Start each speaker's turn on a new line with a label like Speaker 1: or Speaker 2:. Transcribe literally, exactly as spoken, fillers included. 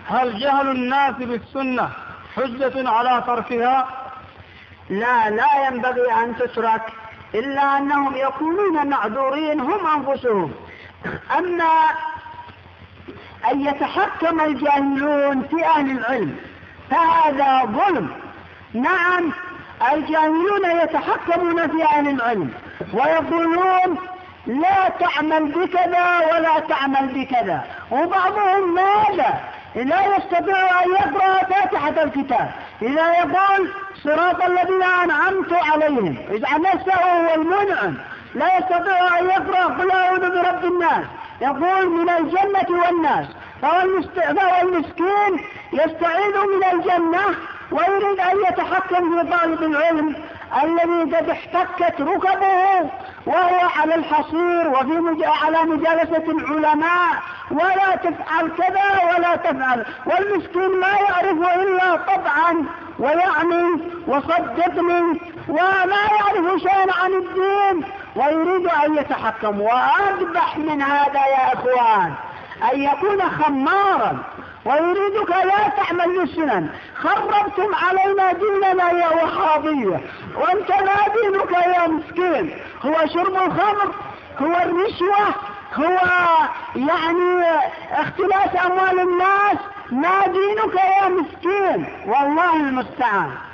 Speaker 1: هل جهل الناس بالسنة حجة على تركها؟
Speaker 2: لا، لا ينبغي أن تترك، إلا أنهم يكونون معذورين هم أنفسهم. أما أن يتحكم الجاهلون في أهل العلم فهذا ظلم. نعم، الجاهلون يتحكمون في أهل العلم ويقولون لا تعمل بكذا ولا تعمل بكذا، وبعضهم ماذا لا يستطيع أن يقرأ فاتحة الكتاب، إذا يقول صراط الذين أنعمت عليهم إذا نفسه هو المنعم، لا يستطيع أن يقرأ قل أعوذ برب الناس، يقول من الجنة والناس، فهو المسكين يستعيذ من الجنة ويريد أن يتحكم في طالب العلم الذي قد احتكت ركبه وهو على الحصير وفي مج... على مجالسة العلماء، ولا تفعل كذا ولا تفعل، والمسكين ما يعرف إلا طبعا ويعني وصدقني ولا يعرف شيئا عن الدين ويريد أن يتحكم. وأقبح من هذا يا إخوان أن يكون خمارا ويريدك لا تعمل للسنن. خربتم علينا ديننا يا وهابية، وانت لا دينك يا مسكين، هو شرب الخمر، هو الرشوة، هو يعني اختلاس أموال الناس، ما دينك يا مسكين، والله المستعان.